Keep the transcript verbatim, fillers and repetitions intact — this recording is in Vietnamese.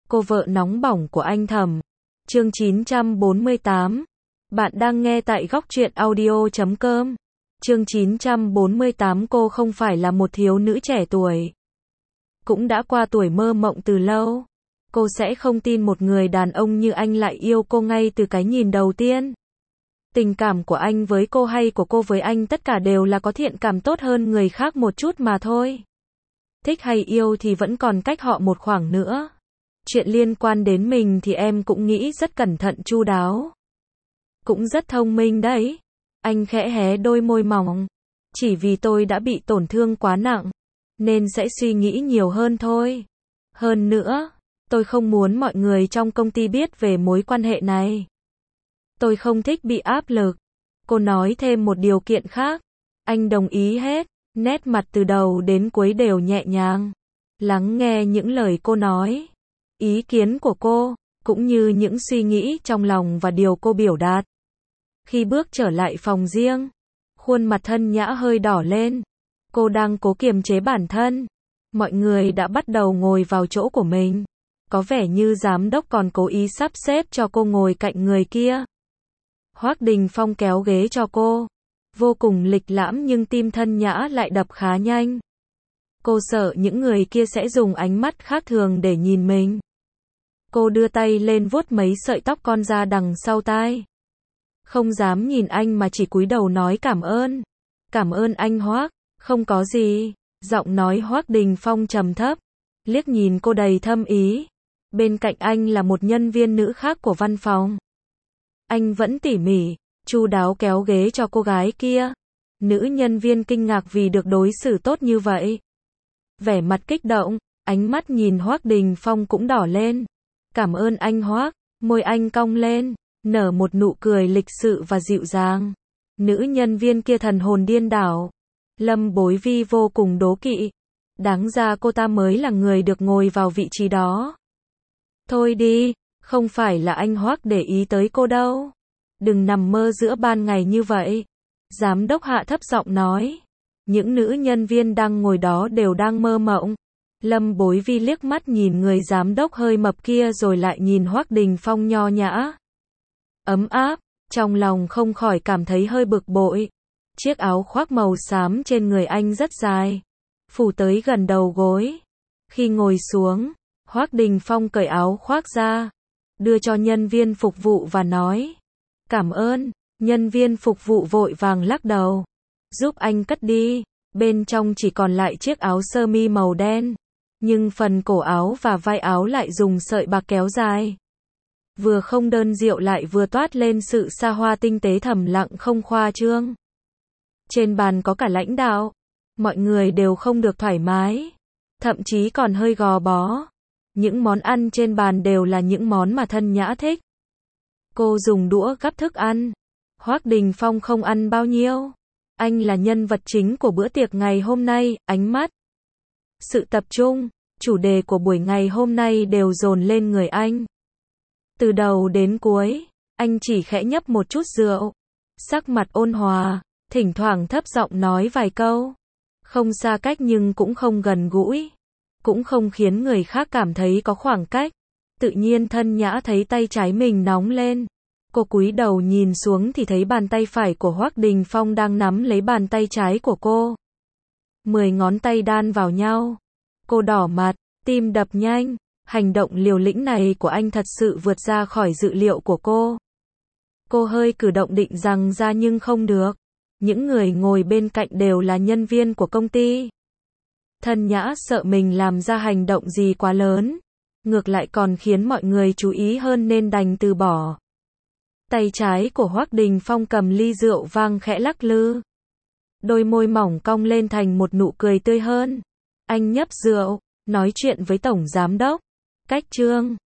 cô vợ nóng bỏng của anh Thẩm. Chương chín trăm bốn mươi tám. Bạn đang nghe tại góc truyện audio chấm com. Chương chín trăm bốn mươi tám. Cô không phải là một thiếu nữ trẻ tuổi, cũng đã qua tuổi mơ mộng từ lâu. Cô sẽ không tin một người đàn ông như anh lại yêu cô ngay từ cái nhìn đầu tiên. Tình cảm của anh với cô hay của cô với anh tất cả đều là có thiện cảm tốt hơn người khác một chút mà thôi. Thích hay yêu thì vẫn còn cách họ một khoảng nữa. Chuyện liên quan đến mình thì em cũng nghĩ rất cẩn thận chu đáo. Cũng rất thông minh đấy. Anh khẽ hé đôi môi mỏng. Chỉ vì tôi đã bị tổn thương quá nặng, nên sẽ suy nghĩ nhiều hơn thôi. Hơn nữa, tôi không muốn mọi người trong công ty biết về mối quan hệ này. Tôi không thích bị áp lực. Cô nói thêm một điều kiện khác. Anh đồng ý hết, nét mặt từ đầu đến cuối đều nhẹ nhàng, lắng nghe những lời cô nói, ý kiến của cô, cũng như những suy nghĩ trong lòng và điều cô biểu đạt. Khi bước trở lại phòng riêng, khuôn mặt Thân Nhã hơi đỏ lên. Cô đang cố kiềm chế bản thân. Mọi người đã bắt đầu ngồi vào chỗ của mình. Có vẻ như giám đốc còn cố ý sắp xếp cho cô ngồi cạnh người kia. Hoắc Đình Phong kéo ghế cho cô. Vô cùng lịch lãm nhưng tim Thân Nhã lại đập khá nhanh. Cô sợ những người kia sẽ dùng ánh mắt khác thường để nhìn mình. Cô đưa tay lên vuốt mấy sợi tóc con ra đằng sau tai. Không dám nhìn anh mà chỉ cúi đầu nói cảm ơn. Cảm ơn anh Hoắc. Không có gì. Giọng nói Hoắc Đình Phong trầm thấp, liếc nhìn cô đầy thâm ý. Bên cạnh anh là một nhân viên nữ khác của văn phòng. Anh vẫn tỉ mỉ, chu đáo kéo ghế cho cô gái kia. Nữ nhân viên kinh ngạc vì được đối xử tốt như vậy. Vẻ mặt kích động, ánh mắt nhìn Hoắc Đình Phong cũng đỏ lên. Cảm ơn anh Hoắc. Môi anh cong lên, nở một nụ cười lịch sự và dịu dàng. Nữ nhân viên kia thần hồn điên đảo. Lâm Bối Vi vô cùng đố kỵ. Đáng ra cô ta mới là người được ngồi vào vị trí đó. Thôi đi, không phải là anh Hoắc để ý tới cô đâu. Đừng nằm mơ giữa ban ngày như vậy. Giám đốc hạ thấp giọng nói. Những nữ nhân viên đang ngồi đó đều đang mơ mộng. Lâm Bối Vi liếc mắt nhìn người giám đốc hơi mập kia rồi lại nhìn Hoắc Đình Phong nho nhã, ấm áp, trong lòng không khỏi cảm thấy hơi bực bội. Chiếc áo khoác màu xám trên người anh rất dài, phủ tới gần đầu gối. Khi ngồi xuống, Hoắc Đình Phong cởi áo khoác ra, đưa cho nhân viên phục vụ và nói. Cảm ơn. Nhân viên phục vụ vội vàng lắc đầu. Giúp anh cất đi. Bên trong chỉ còn lại chiếc áo sơ mi màu đen. Nhưng phần cổ áo và vai áo lại dùng sợi bạc kéo dài. Vừa không đơn điệu lại vừa toát lên sự xa hoa tinh tế thầm lặng không khoa trương. Trên bàn có cả lãnh đạo. Mọi người đều không được thoải mái. Thậm chí còn hơi gò bó. Những món ăn trên bàn đều là những món mà Thân Nhã thích. Cô dùng đũa gắp thức ăn. Hoắc Đình Phong không ăn bao nhiêu. Anh là nhân vật chính của bữa tiệc ngày hôm nay, ánh mắt, sự tập trung, chủ đề của buổi ngày hôm nay đều dồn lên người anh. Từ đầu đến cuối, anh chỉ khẽ nhấp một chút rượu. Sắc mặt ôn hòa, thỉnh thoảng thấp giọng nói vài câu. Không xa cách nhưng cũng không gần gũi. Cũng không khiến người khác cảm thấy có khoảng cách. Tự nhiên Thân Nhã thấy tay trái mình nóng lên. Cô cúi đầu nhìn xuống thì thấy bàn tay phải của Hoắc Đình Phong đang nắm lấy bàn tay trái của cô. Mười ngón tay đan vào nhau. Cô đỏ mặt, tim đập nhanh. Hành động liều lĩnh này của anh thật sự vượt ra khỏi dự liệu của cô. Cô hơi cử động định rằng ra nhưng không được. Những người ngồi bên cạnh đều là nhân viên của công ty. Thân Nhã sợ mình làm ra hành động gì quá lớn. Ngược lại còn khiến mọi người chú ý hơn nên đành từ bỏ. Tay trái của Hoắc Đình Phong cầm ly rượu vang khẽ lắc lư. Đôi môi mỏng cong lên thành một nụ cười tươi hơn. Anh nhấp rượu, nói chuyện với tổng giám đốc. Cách chương